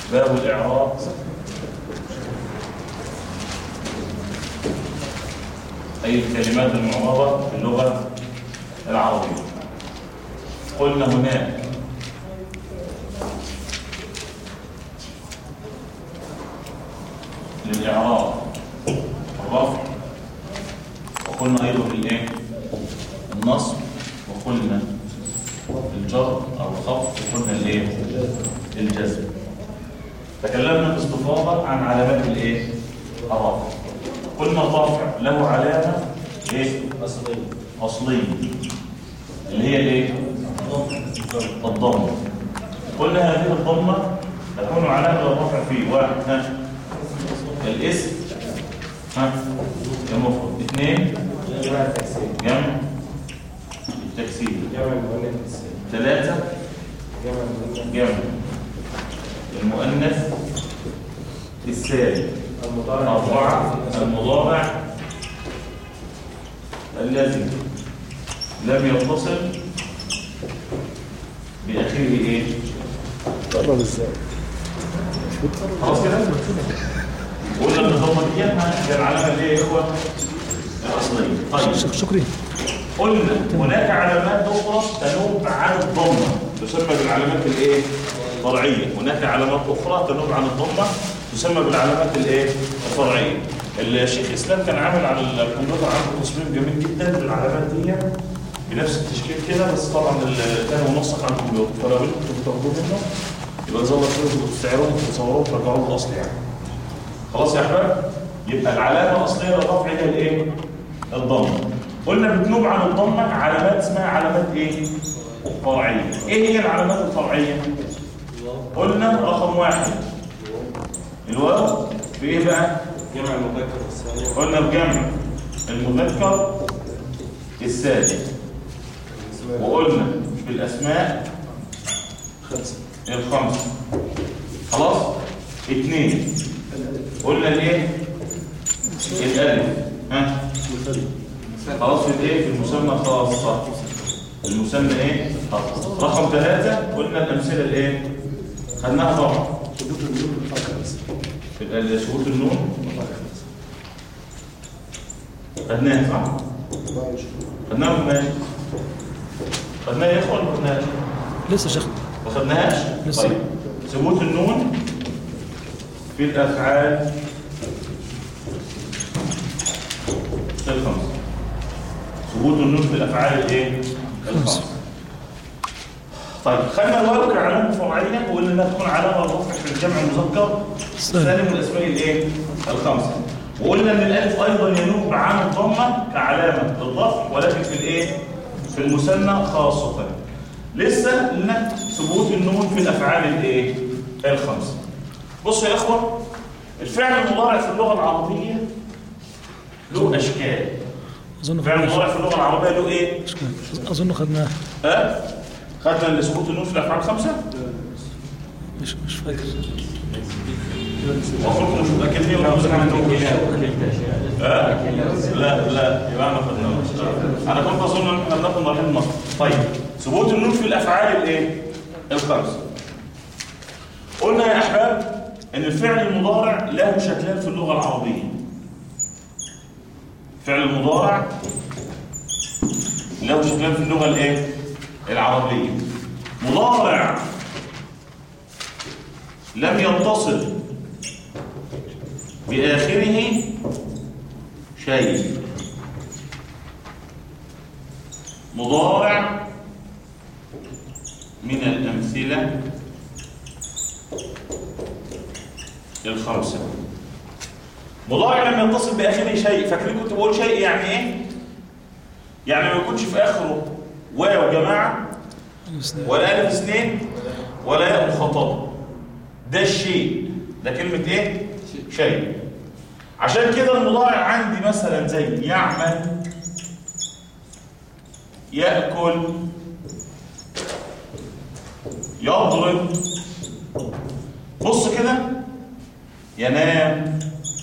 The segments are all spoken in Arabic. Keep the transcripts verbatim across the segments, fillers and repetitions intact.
باب الإعراب أي الكلمات المعربة في اللغة العربية. قلنا هناك للإعراب الرفع، وقلنا أيضا الإيه؟ النصب، وقلنا الجر أو الخفض، وقلنا الإيه؟ الجزم. تكلمنا باستفاضة عن علامات الإيه؟ الرفع. قلنا الرفع له علامة إيه؟ أصلية أصلية اللي هي الإيه؟ الضمة. قلنا هذه الضمة تكون علامة الرفع في واحد ها الاسم ها المفرد، اثنين جمع التكسير جمع التكسير جمع المؤنث، ثلاثة جمع المؤنث السالم، أربعة المضارع الذي لم يتصل بآخره إيه؟ تقرب ازاي؟ خلاص كده؟ قلنا ان الضمه دي هي العلامه اللي هي اخوه الاصليه. طيب شكرا. قلنا هناك علامات اخرى تنوب عن الضمه تسمى بالعلامات الايه؟ الفرعيه. هناك علامات اخرى تنوب عن الضمه تسمى بالعلامات الايه؟ الفرعيه. الشيخ اسلام كان عامل على الكمبيوتر عنده تصميم جميل جدا بالعلامات دي بنفس التشكيل كده، بس طبعا كان منسق على الكمبيوتر، فلو انتوا بتاخدوه منه يبقى ان شاء الله تقدروا تستعيروه وتصوروه وترجعوه الاصل يعني. خلاص يا احباب؟ يبقى العلامه الاصليه للرفع هي الايه؟ الضمه. قلنا بتنوب عن الضمه علامات اسمها علامات ايه؟ فرعيه. ايه هي العلامات الفرعيه؟ قلنا رقم واحد الواو في ايه بقى؟ جمع المذكر السالم. قلنا بجمع المذكر السالم. وقلنا في الاسماء خمسه الخمسه. خلاص؟ اثنين قلنا الايه؟ الالف ها؟ خلاص في الايه؟ في المسمى خاصه. المسمى ايه؟ خاصه. رقم ثلاثة قلنا الامثله الايه؟ خدناها طبعا في ثبوت النون خدناها صح؟ خدناها ماشي. خدناها يا اخوان ما خدناهاش؟ لسه شيخ ما خدناهاش؟ لسه. طيب ثبوت النون في الافعال الخمسه. ثبوت النون في الافعال الايه؟ الخمسه. طيب خدنا الواو كعلامه فرعيه وقلنا انها تكون علامه الرفع في الجمع المذكر السالم والاسماء الايه؟ الخمسه. وقلنا ان الالف ايضا ينوب عن الضمه كعلامه للرفع ولكن في الايه؟ في المثنى خاصه. لسه لنا ثبوت النون في الافعال الايه؟ الخمسه. بصوا يا اخوه، الفعل المضارع في اللغه العربيه له اشكال. اظن الفعل المضارع في اللغه العربيه له ايه؟ اظن خدناه. ها؟ خدنا ثبوت النون في الافعال الخمسه؟ مش مش فاكر. المفروض مش متاكدين ولا مش عندكم؟ ها؟ لا لا يبقى ما خدناش. انا كنت اظن ان احنا بناخد مرحله النصب. طيب ثبوت النون في الافعال الايه؟ الخمسه. قلنا يا احباب ان الفعل المضارع له شكلان في اللغه العربيه. فعل المضارع له شكلان في اللغه الايه؟ العربيه. مضارع لم يتصل باخره شيء. مضارع من الامثله الخمسه. مضارع لم يتصل باخره شيء. فاكرين كنت بقول شيء يعني ايه؟ يعني ما يكونش في اخره واو جماعه ولا الف اثنين ولا ياء مخاطبه. ده الشيء. ده كلمه ايه؟ شيء. عشان كده المضارع عندي مثلا زي يعمل، ياكل، يضرب. بص كده، ينام.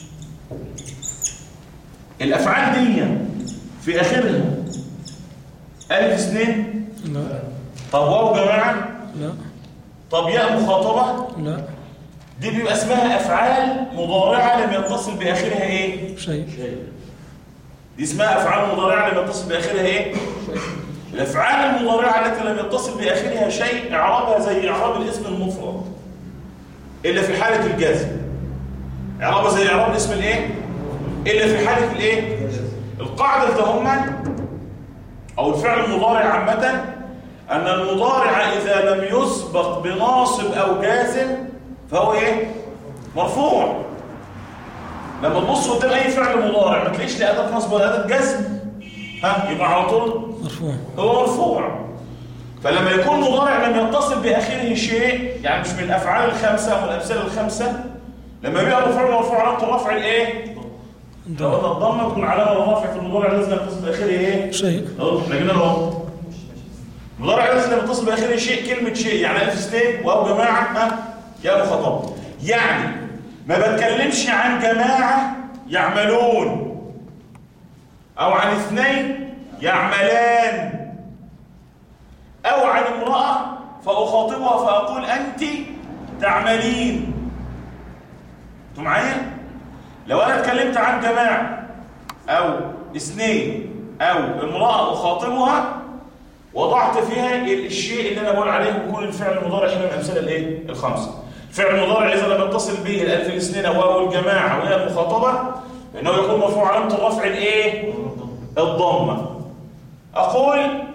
الافعال دي في اخرها الف اثنين؟ لا. طب واو جماعه؟ لا. طب ياء مخاطبه؟ لا. دي بيبقى اسمها افعال مضارعه لم يتصل باخرها ايه؟ شيء. دي اسمها افعال مضارعه لم يتصل باخرها ايه؟ الافعال المضارعه التي لم يتصل باخرها شيء اعرابها زي اعراب الاسم المفرد الا في حاله الجزم. اعرابها زي اعراب الاسم الايه؟ الا في حاله الايه؟ القاعده تهما او الفعل المضارع عامه ان المضارع اذا لم يسبق بناصب او جازم فهو ايه؟ مرفوع. لما تبص قدام اي فعل مضارع ما تلاقيش لا اداه نصب ولا اداه جزم، ها يبقى على طول مرفوع. هو مرفوع. فلما يكون مضارع لم يتصل باخره شيء، يعني مش من الافعال الخمسه او الامثله الخمسه، لما بيبقى مرفوع مرفوع علامه الرفع الايه؟ لو قلنا الضمه تكون علامه الرفع في المضارع لازم يتصل باخره ايه؟ شيء. اهو احنا جينا اهو. المضارع لازم يتصل باخره شيء، كلمه شيء يعني الف اثنين واو جماعه ها يا مخاطب. يعني ما بتكلمش عن جماعه يعملون او عن اثنين يعملان او عن امراه فاخاطبها فاقول انت تعملين. انتوا معايا؟ لو انا اتكلمت عن جماعه او اثنين او امراه اخاطبها وضعت فيها الشيء اللي انا بقول عليه بيكون الفعل المضارع هنا من الامثله الايه؟ الخمسه. الفعل المضارع اذا لم يتصل به الالف الاثنين او واو الجماعه وهي المخاطبه فانه يكون مرفوع علامه الرفع الايه؟ الضمه. اقول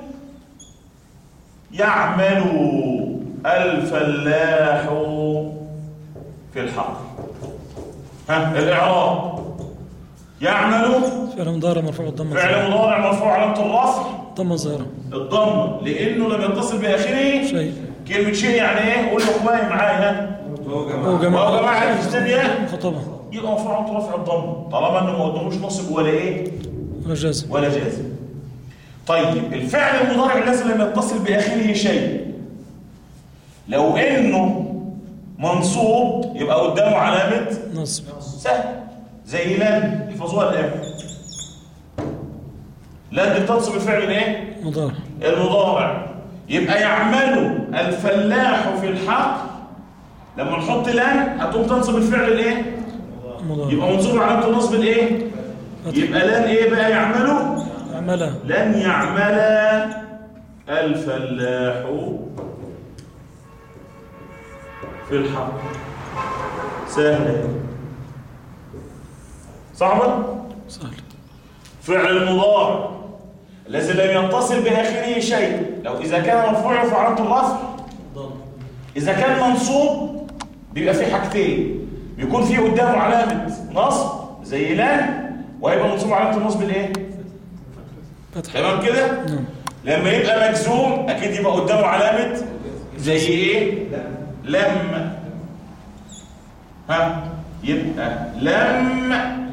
يعمل الفلاح في الحقل. ها الاعراب يعمل فعل مضارع مرفوع بالضمه. فعل مضارع مرفوع علامه الرفع ضمه ظاهره. الضمه لانه لم يتصل باخره شيء. كلمه شيء يعني ايه؟ قول له اخواني معايا هو جماعة هو جماعه. وهو جماعه الف الثانيه مخاطبه. يبقى مرفوع علامه رفع الضمه طالما انه ما قدموش نصب ولا ايه؟ ولا جازم. ولا جازم. طيب الفعل المضارع الذي لم يتصل باخره شيء لو انه منصوب يبقى قدامه علامه نصب. سهل زي لن. احفظوها الان. لن دي بتنصب الفعل الايه؟ مضارع. المضارع. يبقى يعمل الفلاح في الحقل لما نحط لن هتقوم تنصب الفعل الايه؟ مضارع. يبقى منصوب علامه النصب الايه؟ يبقى لن ايه بقى يعمله؟ عملها. لن يعمل الفلاح في الحقل. سهله صعبه؟ سهل. فعل المضارع الذي لم يتصل باخره شيء لو اذا كان مرفوعا فعلامه الرفع اذا كان منصوب بيبقى فيه حاجتين بيكون فيه قدامه علامه نصب زي لن وهيبقى منصوب علامه النصب الايه؟ فتح. تمام كده؟ نعم. لما يبقى مجزوم اكيد يبقى قدامه علامه زي ايه؟ لم. ها يبقى لم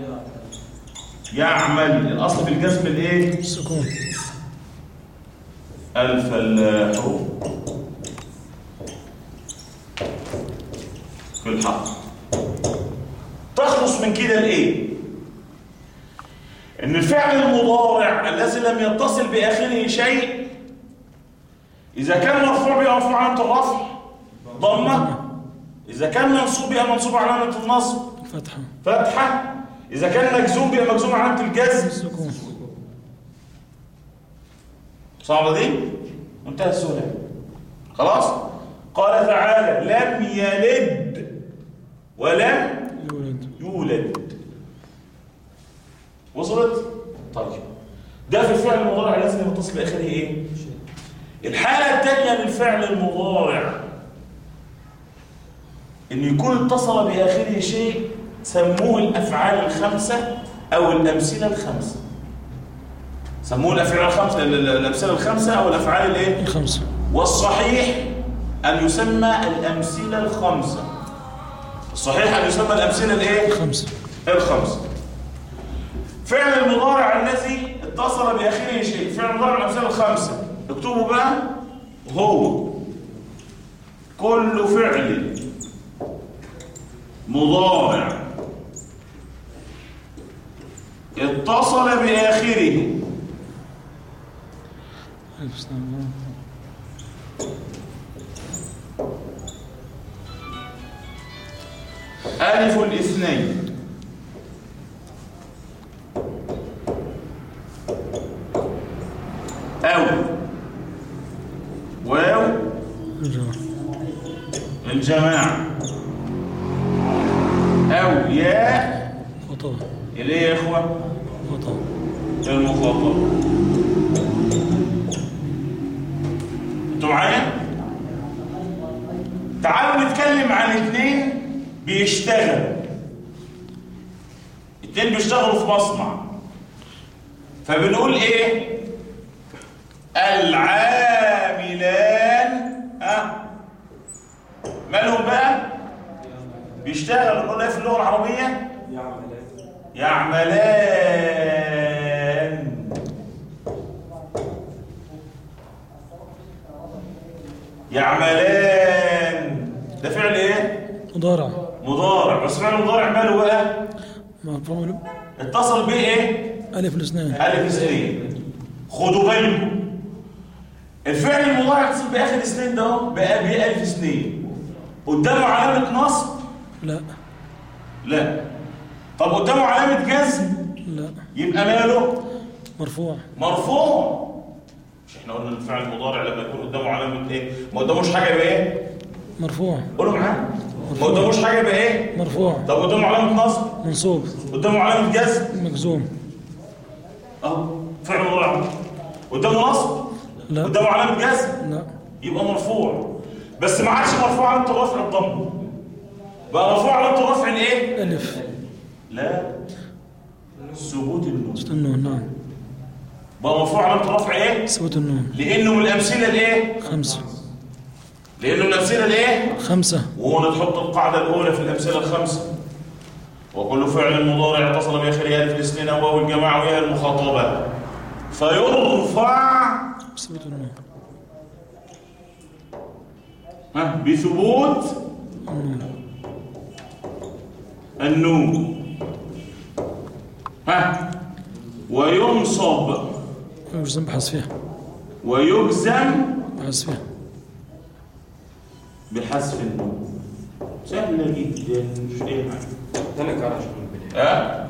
يعمل. الاصل في الجزم الايه؟ السكون. الفلاح في الحق. تخلص من كده الايه؟ ان الفعل المضارع الذي لم يتصل باخره شيء اذا كان مرفوع بيبقى مرفوع علامه الرفع ضمه، اذا كان منصوب بيبقى منصوب علامه النصب فتحه. فتحه، اذا كان مجزوم بيبقى مجزوم علامه الجزم السكون. صعبه دي؟ منتهى السهوله. خلاص؟ قال تعالى لم يلد ولم يولد. يولد. وصلت؟ طيب ده في الفعل المضارع لازم يتصل باخره ايه؟ الحاله الثانيه للفعل المضارع ان يكون اتصل باخره شيء سموه الافعال الخمسه او الامثله الخمسه. سموه الافعال الخمسه الامثله الخمسه او الافعال الايه؟ الخمسه. والصحيح ان يسمى الامثله الخمسه. الصحيح ان يسمى الامثله الايه؟ الخمسه. الخمسه. فعل المضارع الذي اتصل باخره شيء، فعل المضارع الامثله الخمسه اكتبوا بقى هو كل فعل مضارع اتصل باخره ألف الاثنين أو واو الجماعة الجماعة أو ياء خطأ اللي هي يا إخوة خطأ المخاطبة. انتوا معايا؟ تعالوا نتكلم عن اتنين بيشتغل اتنين بيشتغلوا في مصنع، فبنقول ايه؟ العاملان. ها مالهم بقى؟ بيشتغلوا. نقول ايه في اللغة العربية؟ يعملان يعملان. يعملان ده فعل ايه؟ مضارع مضارع. بس فعل مضارع ماله بقى؟ مرفوع اتصل بيه ايه؟ ألف الاثنين الف اثنين. خدوا بالكم الفعل المضارع اتصل باخر اثنين ده بقى بيه الف اثنين. قدامه علامة نصب؟ لا لا. طب قدامه علامة جزم؟ لا يبقى ماله؟ مرفوع مرفوع. مش احنا قلنا الفعل المضارع لما يكون قدامه علامة ايه؟ ما قداموش حاجة يبقى ايه؟ مرفوع قولوا معايا. ما قداموش حاجة يبقى ايه؟ مرفوع طب قدامه علامة نصب؟ منصوب قدامه علامة جزم؟ مجزوم اهو فعل مضارع. قدامه نصب؟ لا قدامه علامة جزم؟ لا يبقى مرفوع. بس ما عادش مرفوع علامة الرفع الضم، بقى مرفوع علامة الرفع الايه؟ ألف لا ثبوت النون. ست النون. نعم بقى مرفوع علامة الرفع ايه؟ ثبوت النون. لانه من الامثله الايه؟ خمسة لانه من الامثله الايه؟ خمسة. وهنا تحط القاعده الاولى في الامثله الخمسه. وكل فعل مضارع اتصل باخره الف الاثنين او واو الجماعه وياء المخاطبه فيرفع ثبوت النون. ها بثبوت النون. ها وينصب يجزم بحذفها ويجزم بحذفها بحذف النون. سهله جدا مش ايه حاجه. ده انا كرش من البدايه. ها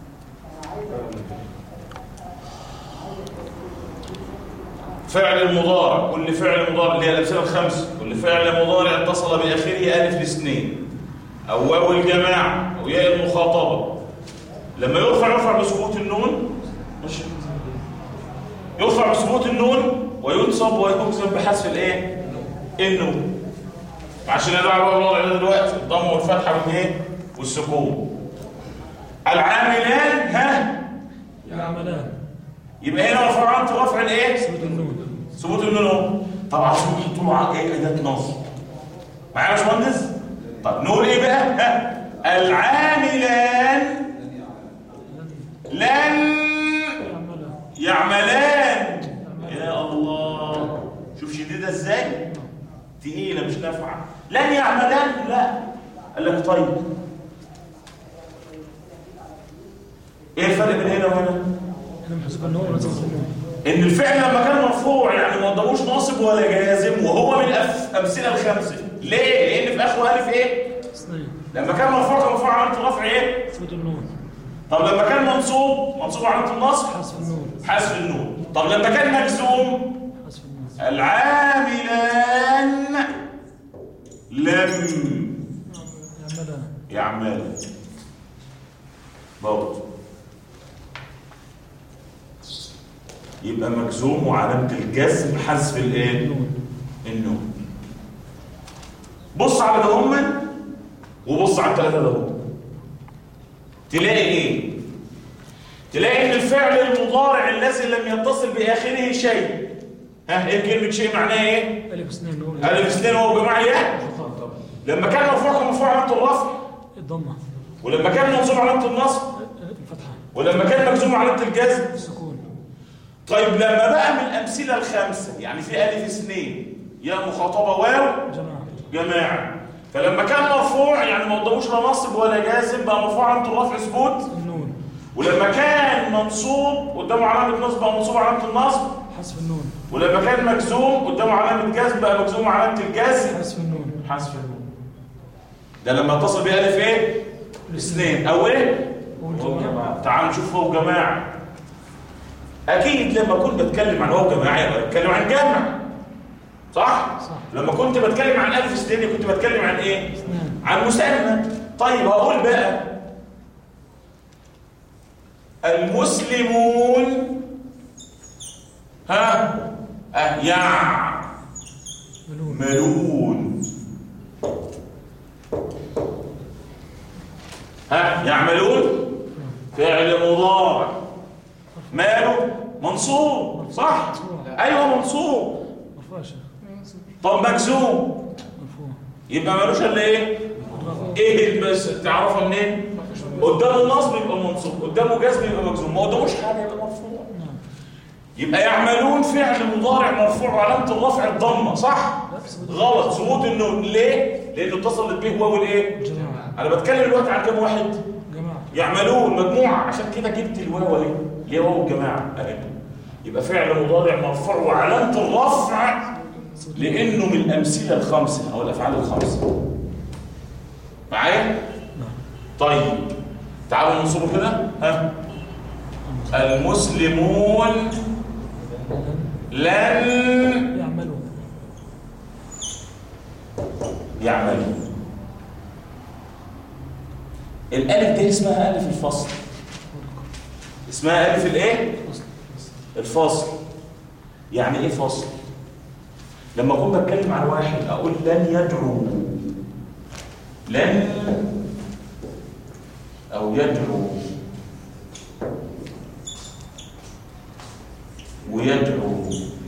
فعل المضارع كل فعل مضارع اللي هي الامثله الخمسه. كل فعل مضارع اتصل باخره الف الاثنين او واو الجماعه او ياء المخاطبه لما يرفع يرفع بثبوت النون. ماشي. يرفع بثبوت النون وينصب ويجزم بحذف الايه؟ النون. عشان ندعو بقى الوضع ده دلوقتي الضم والفتحه والايه؟ والسكون. العاملان ها يعملان. يبقى هنا مرفوع علامه رفع الايه؟ ثبوت النون. ثبوت النون. طب عشان نحط له على ايه؟ اداه نصب. معايا يا باشمهندس؟ طب نقول ايه بقى؟ ها العاملان لن يعملان. يا الله شوف شديده ازاي؟ تقيله مش نافعه. لن يعملان لا. قال لك طيب ايه الفرق بين هنا وهنا؟ هنا محذوف النون ولا ثبوت النون؟ ان الفعل لما كان مرفوع يعني ما قداموش ناصب ولا جازم وهو من الامثله الخمسه. ليه؟ لان في اخره الف ايه؟ اثنين. لما كان مرفوع كان مرفوع علامه الرفع ايه؟ ثبوت النون. طب لما كان منصوب منصوب علامه النصب حذف النون. حذف النون. طب لما كان مجزوم حذف النون. العاملان لم يعملان. يعمل برضه يبقى مجزوم وعلامه الجزم حذف الايه؟ النون. بص على ده هم وبص على الثلاثه ده هم تلاقي ايه؟ تلاقي ان الفعل المضارع الذي لم يتصل باخره شيء. ها ايه كلمه شيء معناها ايه؟ ألف اثنين نون. الف اثنين هو جماعه ايه؟ لما كان مرفوع كان مرفوع علامه الرفع الضمة. ولما كان منصوب علامه النصب الفتحة. ولما كان مجزوم علامه الجزم السكون. طيب لما بقى من الامثله الخمسه يعني في الف اثنين يا مخاطبه واو جماعة. جماعه فلما كان مرفوع يعني ما قداموش لا ناصب ولا جازم بقى مرفوع علامه الرفع ثبوت النون. ولما كان منصوب قدامه علامه نصب بقى منصوب علامه النصب حذف النون. ولما كان مجزوم قدامه علامه جزم بقى مجزوم علامه الجزم حذف النون. حذف النون. ده لما اتصل بيه الف ايه؟ اثنين او ايه؟ والجماعة. تعال نشوف واو جماعه. اكيد لما كنت بتكلم عن واو جماعه يبقى بتكلم عن جمع، صح؟ صح. لما كنت بتكلم عن الف اثنين كنت بتكلم عن ايه؟ اثنين. عن مثنى. طيب هقول بقى المسلمون ها أه يعملون. ها يعملون فعل مضارع ماله منصوب، صح؟ ايوه منصوب. مرفوع يا شيخ. طب مجزوم مرفوع. يبقى مالوش الا ايه؟ ايه بس تعرفها منين؟ قدامه نصب يبقى منصوب، قدامه جزم يبقى مجزوم، ما قداموش حاجه يبقى مرفوع. يبقى يعملون فعل مضارع مرفوع وعلامه الرفع الضمه، صح؟ غلط، ثبوت النون. ليه؟ لانه اتصلت به واو الايه؟ جماعة. انا بتكلم دلوقتي عن كام واحد؟ جماعة. يعملون مجموعه، عشان كده جبت الواو اهي اللي هي واو الجماعه اهي. يبقى فعل مضارع مرفوع وعلامه الرفع لانه من الامثله الخمسه او الافعال الخمسه. معايا؟ طيب تعالوا ننصبه كده. ها المسلمون لن يعملوا. يعملوا. الالف دي اسمها الف الفصل، اسمها الف الايه؟ الفصل. يعني ايه فصل؟ لما اكون بتكلم عن واحد اقول لن يدعو، لن او يدعو ويدعو.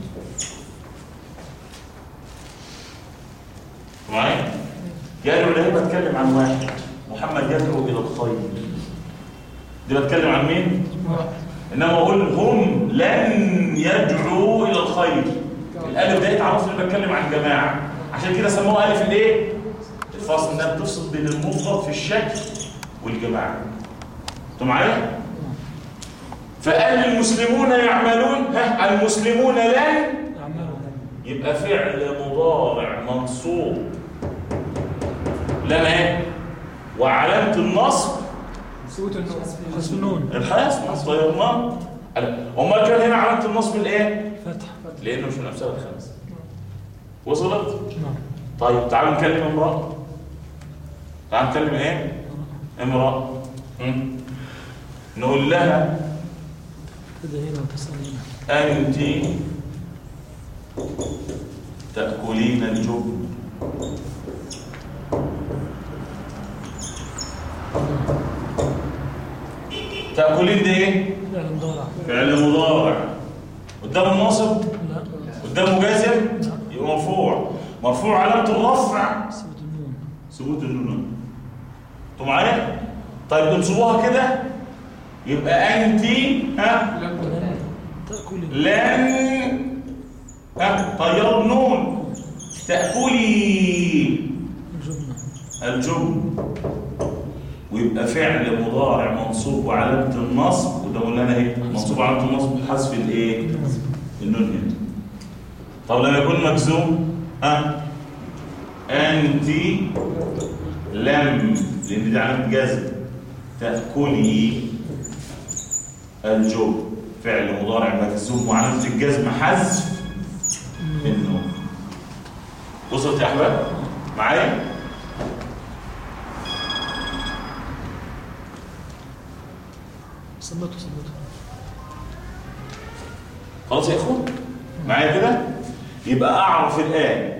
معايا؟ يدعو ده بتكلم عن واحد، محمد يدعو الى الخير، دي بتكلم عن مين؟ انما اقول هم لن يدعوا الى الخير، الالف ده يتعرف اني بتكلم عن جماعه، عشان كده سموها الف الايه؟ الفصل، انها بتفصل بين المفرد في الشكل والجماعه. انتوا معايا؟ فقال المسلمون يعملون، ها المسلمون لن يعملوا. يبقى فعل مضارع منصوب لن ايه؟ وعلامه النصب ثبوت النون. حذف النون. الحذف، طيرناه. امال كان هنا علامه النصب الايه؟ فتح. لانه مش من الامثله الخمسه. وصلت؟ نعم. طيب تعالوا نكلم امراه. تعالوا نكلم ايه؟ امراه. مم. نقول لها تدعي هنا وتسأل هنا. انت تاكلين الجبن. تاكلين دي ايه؟ فعل مضارع. فعل مضارع قدامه الناصب، لا. قدامه جازم، يبقى مرفوع. مرفوع علامه الرفع ثبوت النون. ثبوت النون. انتوا معايا؟ طيب انصبوها كده يبقى انت ها لن تأكلي. لن ها طيروا النون تاكلي الجبنة. الجبن، ويبقى فعل مضارع منصوب وعلامه النصب، وده قلنا لنا ايه؟ منصوب وعلامه النصب حذف الايه؟ النون هنا. طب لما يكون مجزوم ها انت لم، لان دي علامه جزم، تاكلي الجبن، فعل مضارع مجزوم وعلامه الجزم حذف النون. وصلت يا احباب معايا؟ صمته صمته. خلاص يا اخوان معايا كده؟ يبقى اعرف الان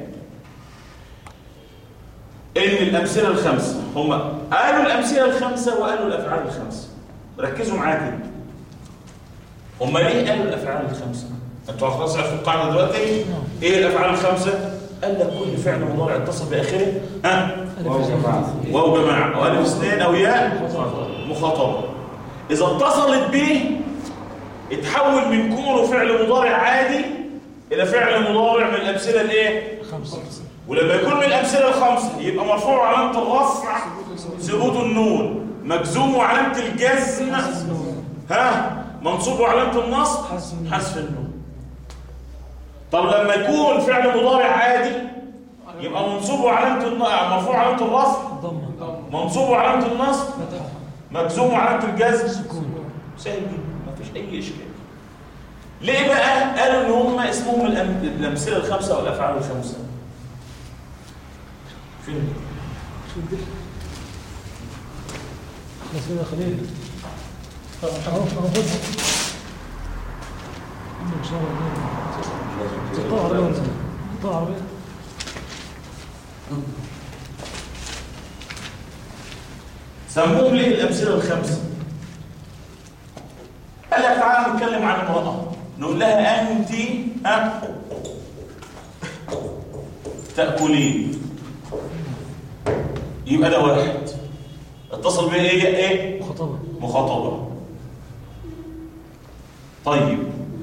ان الامثله الخمسه هم قالوا الامثله الخمسه وقالوا الافعال الخمسه. ركزوا معايا كده، هم ليه قالوا الافعال الخمسه؟ انتوا خلاص عرفتوا القاعده دلوقتي؟ ايه الافعال الخمسه؟ قال لك كل فعل مضارع اتصل باخره ها واو جماعة. واو جماعه او الف اثنين او ياء مخاطبه. اذا اتصلت به اتحول من كونه فعل مضارع عادي الى فعل مضارع من الامثله الايه؟ خمسة. ولما يكون من الامثله الخمسه يبقى مرفوع وعلامه الرفع ثبوت النون، مجزوم وعلامه الجزم ها منصوب وعلامه النصب حذف النون. طب لما يكون فعل مضارع عادي يبقى منصوب وعلامه مرفوع وعلامه الرفع ضمة منصوب وعلامة النصب فتحة مجزوم وعلامة الجزم سكون سهل جدا مفيش أي إشكال. ليه بقى؟ قالوا إن هم اسمهم الأم- الأمثلة الخمسة والأفعال الخمسة. فين؟ شو بدك؟ خلاص كده خليل اهو اهو خد ان شاء الله طلع عربية ولا طلع عربية سموهم ليه الأمثلة الخمسة؟ قال لك تعالى نتكلم عن امرأة نقول لها أنت ها تأكلين، يبقى ده واحد اتصل بيه ايه ايه مخاطبة مخاطبة. طيب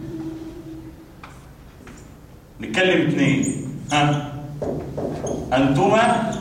نتكلم اثنين، ها أنتما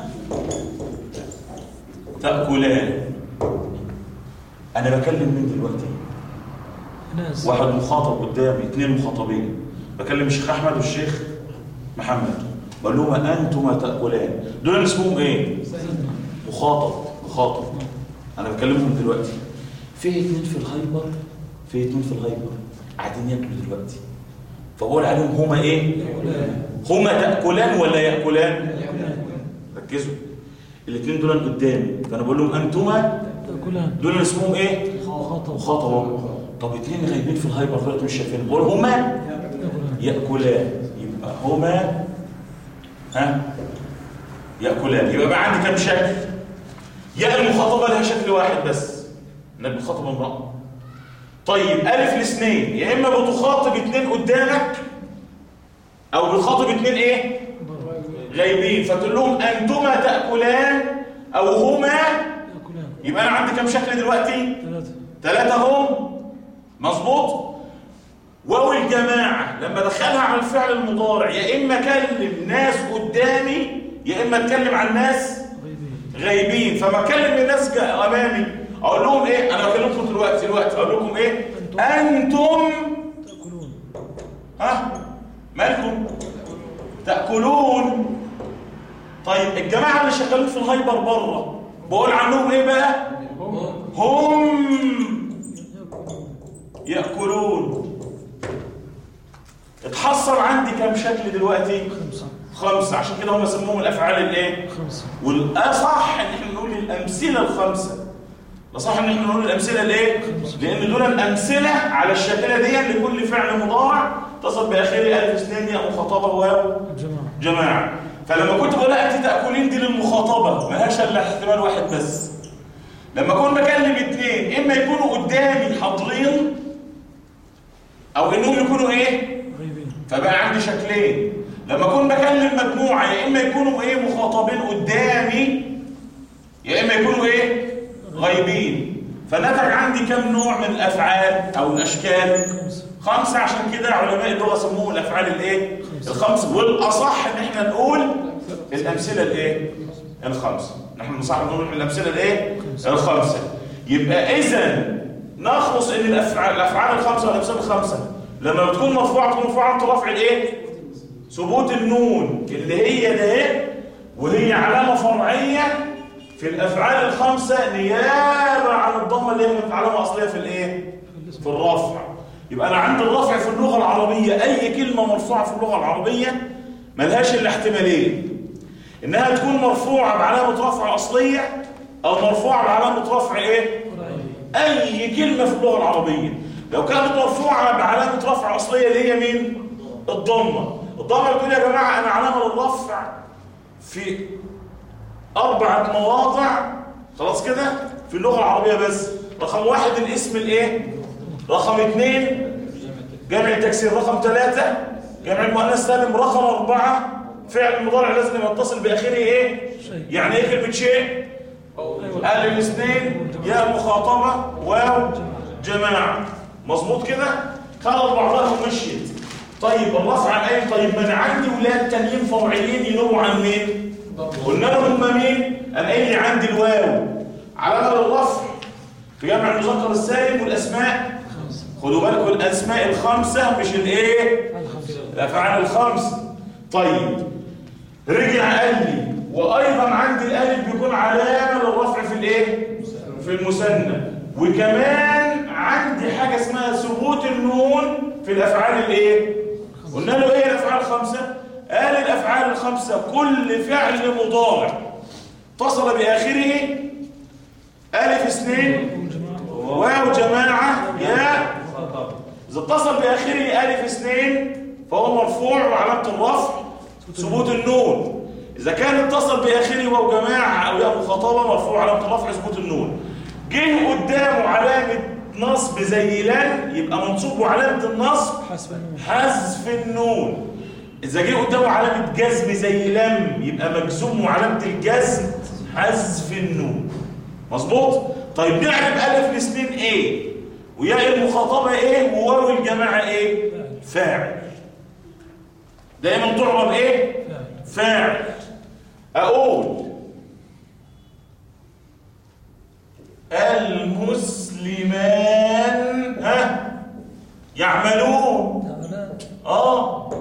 تأكلان، أنا بكلم مين دلوقتي؟ ناس واحد مخاطب قدامي، اثنين مخاطبين، بكلم الشيخ أحمد والشيخ محمد، بقول لهم أنتما تأكلان، دول اسمهم إيه؟ مخاطب مخاطب أنا بكلمهم دلوقتي. في اثنين في الهايبر في اثنين في الهايبر قاعدين ياكلوا دلوقتي، فبقول عليهم هما إيه؟ هما تأكلان ولا يأكلان؟ ركزوا، الاثنين دول قدامي، فأنا بقول لهم أنتما تأكلان دول اسمهم إيه؟ مخاطبة مخاطبة. طب اثنين غايبين في الهايبر دلوقتي مش شايفين، بقول هما تأكلان يأكلان، يبقى هما ها يأكلان، يبقى بقى عندي كم شكل؟ يا المخاطبة لها شكل واحد بس انك بتخاطب امرأة. طيب ألف الاثنين، يا إما بتخاطب اثنين قدامك أو بتخاطب اثنين إيه؟ غايبين، فتقول لهم أنتما تأكلان أو هما، تأكلان يبقى أنا عندي كم شكل دلوقتي؟ ثلاثة ثلاثة هم، مظبوط. واو الجماعة لما دخلها على الفعل المضارع يا إما أكلم ناس قدامي يا إما أتكلم عن ناس غيبين غايبين، فما أكلم الناس جا- أمامي أقول لهم إيه؟ أنا بكلمكم دلوقتي دلوقتي أقول لكم إيه؟ أنتم تأكلون ها؟ مالكم؟ تأكلون. طيب الجماعة اللي شغالين في الهايبر بره بقول عنهم إيه بقى؟ هم يأكلون. اتحصل عندي كم شكل دلوقتي؟ خمسة خمسة، عشان كده هم سموهم الأفعال الايه؟ خمسة والأصح ان احنا نقول الأمثلة الخمسة. الأصح ان احنا نقول الأمثلة الايه؟ لأن دول الأمثلة على الشاكلة دي لكل فعل مضارع تصل بآخره ألف اثنين يا مخاطبة واو جماعة جماعة. فلما كنت بقول أنت تأكلين دي للمخاطبة ملهاش إلا احتمال واحد بس. لما أكون بكلم اثنين إما يكونوا قدامي حاضرين أو إنهم يكونوا إيه؟ غيبين فبقى عندي شكلين. لما أكون بكلم مجموعة يا إما يكونوا إيه مخاطبين قدامي يا إما يكونوا إيه غايبين. فنتج عندي كم نوع من الأفعال أو الأشكال؟ خمسة خمسة. عشان كده علماء اللغة سموهم الأفعال الإيه؟ الخمسة. والأصح إن إحنا نقول الأمثلة الإيه؟ الخمسة. نحن نصح نقول الأمثلة الإيه؟ الخمسة. يبقى إذا نخلص إن الأفعال الأفعال الخمسة والأمثلة الخمسة لما بتكون مرفوعة تكون مرفوعة عن رفع الإيه؟ ثبوت النون اللي هي ده، وهي علامة فرعية في الأفعال الخمسة نيابة عن الضمة اللي هي كانت علامة أصلية في الإيه؟ في الرفع. يبقى أنا عند الرفع في اللغة العربية أي كلمة مرفوعة في اللغة العربية ملهاش إلا احتمالين، إنها تكون مرفوعة بعلامة رفع أصلية أو مرفوعة بعلامة رفع إيه؟ أي كلمة في اللغة العربية لو كانت مرفوعة بعلامة رفع أصلية اللي هي مين؟ الضمة. الضمة بتقول يا جماعة أنا علامة الرفع في أربعة مواضع خلاص كده في اللغة العربية بس. رقم واحد الاسم الإيه؟ رقم اثنين جمع التكسير، رقم ثلاثة جمع المؤنث سالم، رقم أربعة فعل المضارع لازم يتصل بآخره إيه؟ يعني إيه كلمة شيء؟ ألف الاثنين يا مخاطبة واو جماعة. مظبوط كده؟ خلط بعضها ومشيت. طيب الرفع عن أي؟ طيب ما أنا عندي ولاد تانيين فرعيين ينوبوا عن مين؟ قلنا لهم هم مين؟ أنا قايل لي عندي الواو علامة الرفع في جمع المذكر السالم والأسماء. خدوا بالكم الأسماء الخمسة مش الإيه؟ الأفعال الخمسة. طيب رجع قال لي وايضا عندي الالف بيكون علامه للرفع في الايه في المثنى. وكمان عندي حاجه اسمها ثبوت النون في الافعال الايه قلنا له ايه الافعال الخمسه؟ قال الافعال الخمسه كل فعل مضارع اتصل باخره الف اثنين واو جماعه ياء، اذا اتصل باخره الف اثنين فهو مرفوع وعلامه الرفع ثبوت النون. اذا كان اتصل باخره واو جماعه او ياء مخاطبه مرفوع علامه الرفع ثبوت النون. جه قدامه علامه نصب زي لن يبقى منصوب وعلامه النصب حذف النون. اذا جه قدامه علامه جزم زي لم يبقى مجزوم وعلامه الجزم حذف النون. مظبوط؟ طيب نعرف الف الاثنين ايه وياء المخاطبه ايه وواو الجماعه ايه؟ فاعل. دايما تعرب ايه؟ فاعل. اقول المسلمان ها يعملون. اه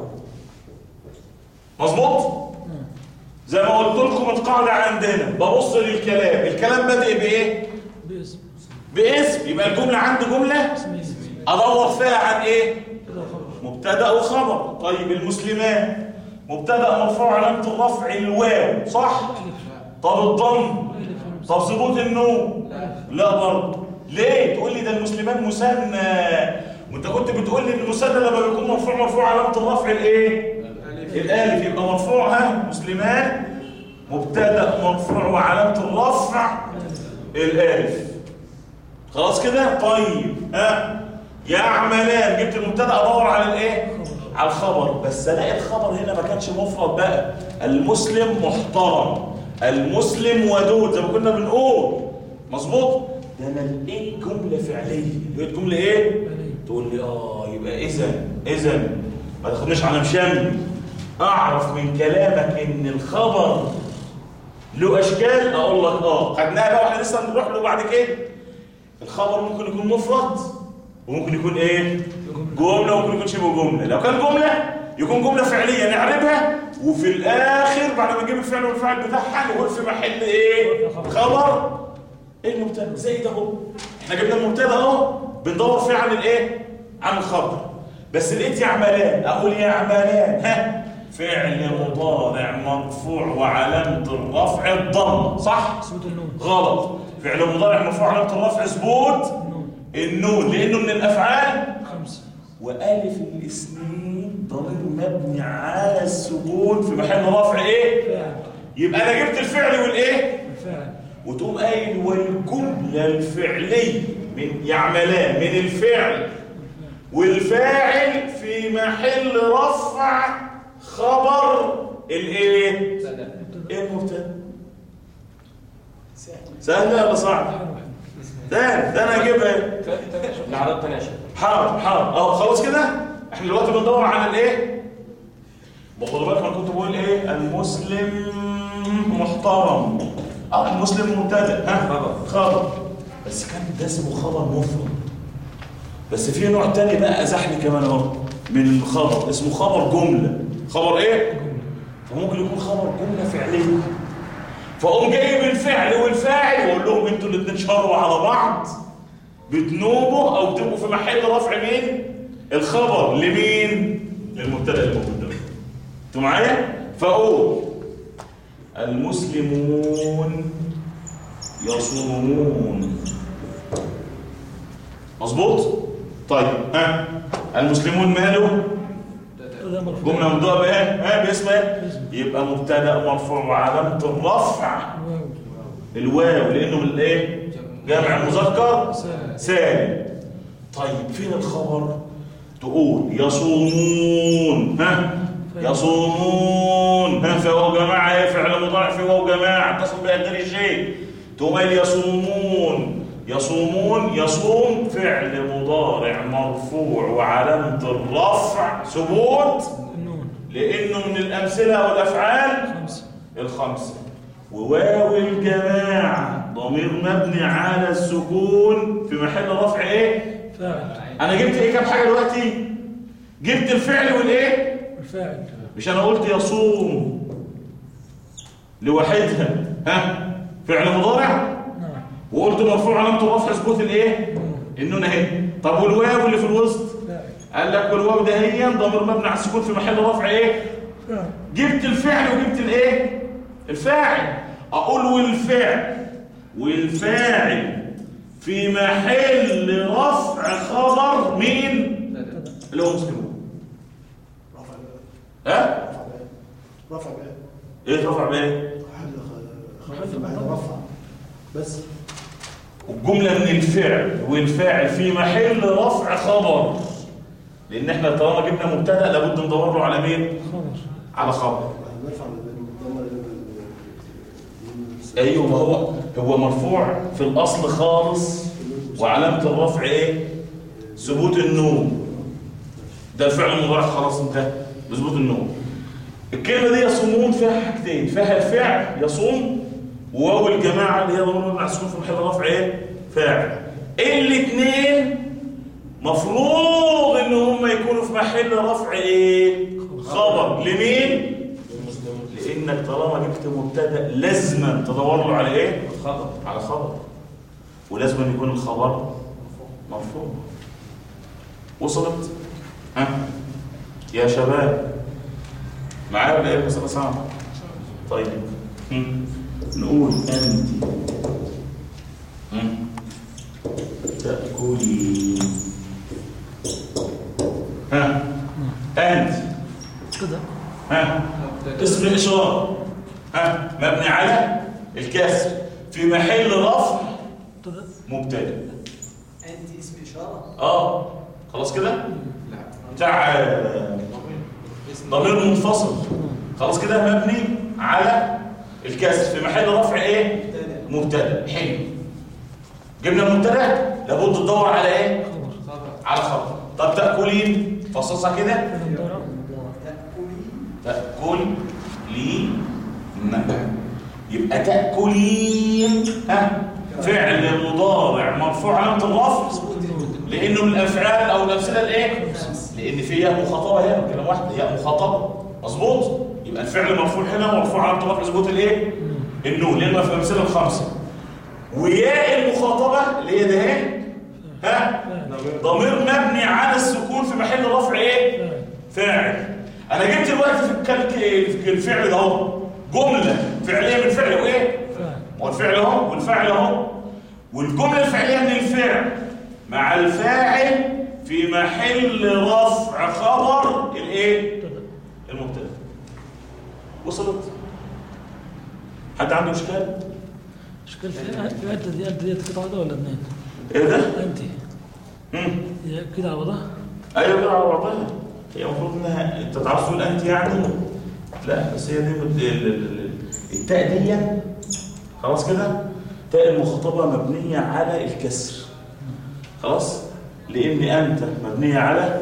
مظبوط. زي ما قلت لكم القاعده عندنا ببص للكلام، الكلام بادئ بايه؟ باسم. باسم، يبقى الجمله عندي جمله ادور فيها عن ايه؟ مبتدا وخبر. طيب المسلمان مبتدا مرفوع علامه الرفع الواو صح؟ طب الضم؟ طب ثبوت النون؟ لا برضه. ليه؟ تقول لي ده المسلمان مثنى، وانت كنت بتقول لي ان المثنى لما بيكون مرفوع مرفوع علامه الرفع الايه؟ الالف، يبقى مرفوع ها مسلمان مبتدا مرفوع وعلامه الرفع الالف. خلاص كده؟ طيب ها يعملان جبت المبتدا ادور على الايه؟ على الخبر، بس الاقي الخبر هنا ما كانش مفرد بقى. المسلم محترم، المسلم ودود زي ما كنا بنقول. مظبوط؟ ده انا لقيت جمله فعليه. لقيت جمله ايه؟ تقول لي اه يبقى اذا اذا ما تاخدنيش على مشامي، اعرف من كلامك ان الخبر له اشكال. اقول لك اه خدناها بقى واحنا لسه نروح له بعد كده. الخبر ممكن يكون مفرد وممكن يكون ايه؟ جمله وممكن يكون شبه جمله. لو كان جمله يكون جمله فعليه نعربها، وفي الاخر بعد ما نجيب الفعل والفاعل بتاعها نقول في محل ايه؟ خبر. ايه المبتدا؟ زي ده اهو، احنا جبنا المبتدا اهو بندور فيه عن الايه؟ عن الخبر. بس لقيت يعملان، اقول يعملان ها فعل مضارع مرفوع وعلامه الرفع الضم صح؟ ثبوت النون. غلط. فعل مضارع مرفوع وعلامه الرفع ثبوت النون لانه من الافعال خمسه. والف الاثنين ضمير مبني على السكون في محل رفع ايه؟ فاعل. يبقى انا جبت الفعل والايه؟ الفاعل. وتقوم قايل والجمله الفعليه من يعملان من الفعل والفاعل في محل رفع خبر الايه؟ ايه المبتدا؟ سهله ولا صعبه؟ ده ده انا اجيبها العرض تاني يا شيخ. حاضر حاضر اه خلاص كده. احنا دلوقتي بندور على الايه؟ باخد بالك انا كنت بقول ايه؟ المسلم محترم. اه المسلم مبتدا ها خبر. خبر، بس كان ده اسمه خبر مفرد. بس في نوع تاني بقى ازحني كمان اهو من الخبر اسمه خبر جمله. خبر ايه؟ فممكن يكون خبر جمله فعليه، فاقوم جايب الفعل والفاعل واقول لهم انتوا الاثنين شاروا على بعض بتنوبوا او تبقوا في محل رفع مين؟ الخبر لمين؟ للمبتدا اللي موجود ده. انتوا معايا؟ فاقول المسلمون يصومون. مظبوط؟ طيب ها المسلمون ماله؟ جمله مبدوءه بايه؟ ها باسم ايه؟ يبقى مبتدا مرفوع وعلامه الرفع الواو لانه من الايه؟ جمع مذكر سالم. طيب فين الخبر؟ تقول يصومون ها يصومون ها فهو جماعه فعل مضارع في واو جماعه اتصل باخر شيء. تقوم قايل يصومون يصومون يصوم فعل مضارع مرفوع وعلامه الرفع ثبوت لانه من الامثله والافعال الخمسه. وواو الجماعه ضمير مبني على السكون في محل رفع ايه؟ فاعل. انا جبت ايه كام حاجه دلوقتي؟ جبت الفعل والايه؟ الفاعل. مش انا قلت يصوم لوحدها ها فعل مضارع وقلت مرفوع علامه الرفع ثبوت الايه النون اهي. طب والواو اللي في الوسط قال لك والواو ده هي ضمير مبني على السكون في محل رفع ايه جبت الفعل وجبت الايه الفاعل. اقول والفعل والفاعل في محل رفع خبر مين اللي هو مسلمون. رفع ها رفع بقى ايه رفع بايه رفع بس. الجمله من الفعل والفاعل في محل رفع خبر لان احنا طالما جبنا مبتدا لابد ندور له على مين على خبر. ايوه ما هو هو مرفوع في الاصل خالص وعلامه الرفع ايه ثبوت النون. ده الفعل المضارع خلاص انتهى بثبوت النون. الكلمه دي يصومون فيها حاجتين فيها الفعل يصوم وواو الجماعه اللي هي ضمير مبني على السكون في محل رفع ايه فاعل. الاثنين مفروض ان هم يكونوا في محل رفع ايه خبر لمين لانك طالما جبت مبتدا لازما تدور له على ايه خبر على خبر ولازم يكون الخبر مرفوع. وصلت ها يا شباب معايا ولا ايه بس صعب. طيب هم. نقول انت هم. تأكلي ها انت كده ها اسم الاشاره ها مبني على الكسر في محل رفع مبتدا. انت اسم اشاره اه خلاص كده لا بتاع ضمير منفصل خلاص كده مبني على الكسر في محل رفع ايه مبتدا. حلو جبنا المبتدا لابد تدور على ايه على خبر. طب تاكلين فصصها كده تاكل لي يبقى تاكلين ها فعل مضارع مرفوع علامه الرفع لانه من الافعال او الامثله الايه لان في ياء مخاطبه هنا كلام واحد ياء مخاطبه مظبوط. يبقى الفعل مرفوع هنا مرفوع علامه الرفع ثبوت الايه النون لانه في الامثله الخمسه. وياء المخاطبه اللي هي ده اهي ها ضمير مبني على السكون في محل رفع ايه فاعل. انا جبت دلوقتي في الكلك في الفعل ده اهو جمله فعليه من فعل وايه والفعل اهو والفعل اهو والجمله الفعليه من الفعل مع الفاعل في محل رفع خبر الايه المبتدا. وصلت حد عنده اشكال اشكال في في انت دي انت دي قطعه واحده ولا اثنين ايه ده انت امم هي كده على بعضها ايوه كده على بعضها. هي المفروض انها انت تعرف تقول انت يعني لا بس هي دي مد... التاء دي خلاص كده تاء المخاطبه مبنيه على الكسر خلاص لان انت مبنيه على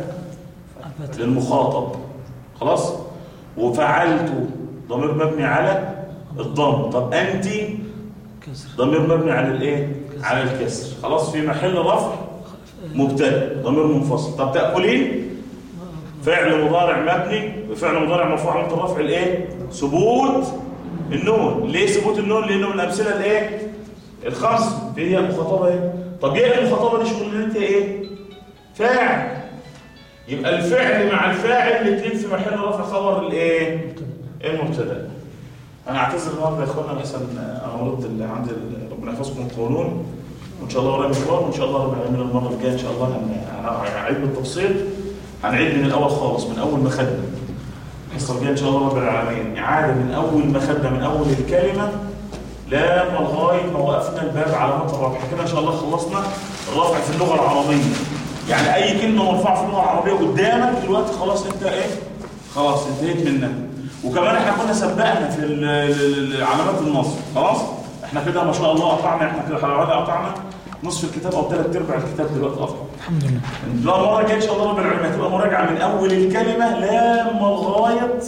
للمخاطب خلاص وفعلت ضمير مبني على الضم. طب انت ضمير مبني على الايه على الكسر خلاص في محل رفع مبتدا ضمير منفصل. طب تاكلين فعل مضارع مبني وفعل مضارع مرفوع علامه الرفع الايه ثبوت النون. ليه ثبوت النون لانه من الامثله الايه الخمس هي المخاطبه ايه. طب ايه المخاطبه دي شغلانتها ايه فاعل. يبقى الفعل مع الفاعل الاثنين في محل رفع خبر الايه المبتدا. انا اعتذر النهارده يا اخوانا لحسن انا مرضت اللي عند ربنا يحفظكم القانون وان شاء الله ورايا مشوار وان شاء الله رب العالمين المره الجايه ان شاء الله هنعيد بالتفصيل هنعيد من الاول خالص من اول ما خدنا الحصه الجايه ان شاء الله رب العالمين اعاده من اول ما خدنا من اول الكلمه لا لغايه ما وقفنا الباب علامات الرفع. كده ان شاء الله خلصنا الرفع في اللغه العربيه. يعني اي كلمه مرفوعه في اللغه العربيه قدامك دلوقتي خلاص انت ايه خلاص انتهيت منها. وكمان احنا كنا سبقنا في علامات النصب خلاص احنا كده ما شاء الله قطعنا احنا كده حوالي قطعنا نصف الكتاب او ثلاث ارباع الكتاب دلوقتي اصلا الحمد لله. لا مره جايه ان شاء الله رب العالمين هتبقى مراجعه من اول الكلمه لما لغايه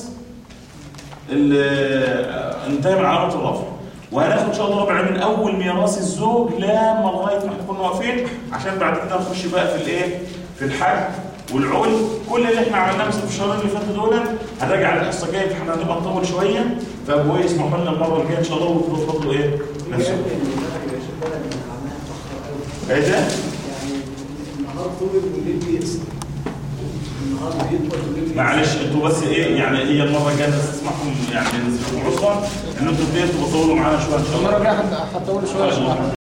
انتهى من علامه الرفع. وهناخد ان شاء الله رب العالمين اول ميراث الزوج لما لغايه ما احنا كنا واقفين عشان بعد كده نخش بقى في الايه في الحج والعول، كل اللي احنا عملناه مثلا في الشهرين اللي فاتوا دول هنراجع على الحصه الجايه، فاحنا هنبقى نطول شويه، فابوي يسمعوا لنا المره الجايه ان شاء الله وتظبطوا ايه نفسكم. ايه ده؟ يعني النهار طول والليل بيقصر. النهار بيطول والليل بيقصر. معلش انتوا بس ايه يعني هي المره الجايه تسمعكم يعني نسمعكم عذرا ان انتوا بتطولوا معانا شويه ان شاء الله. المره الجايه هتطول شويه.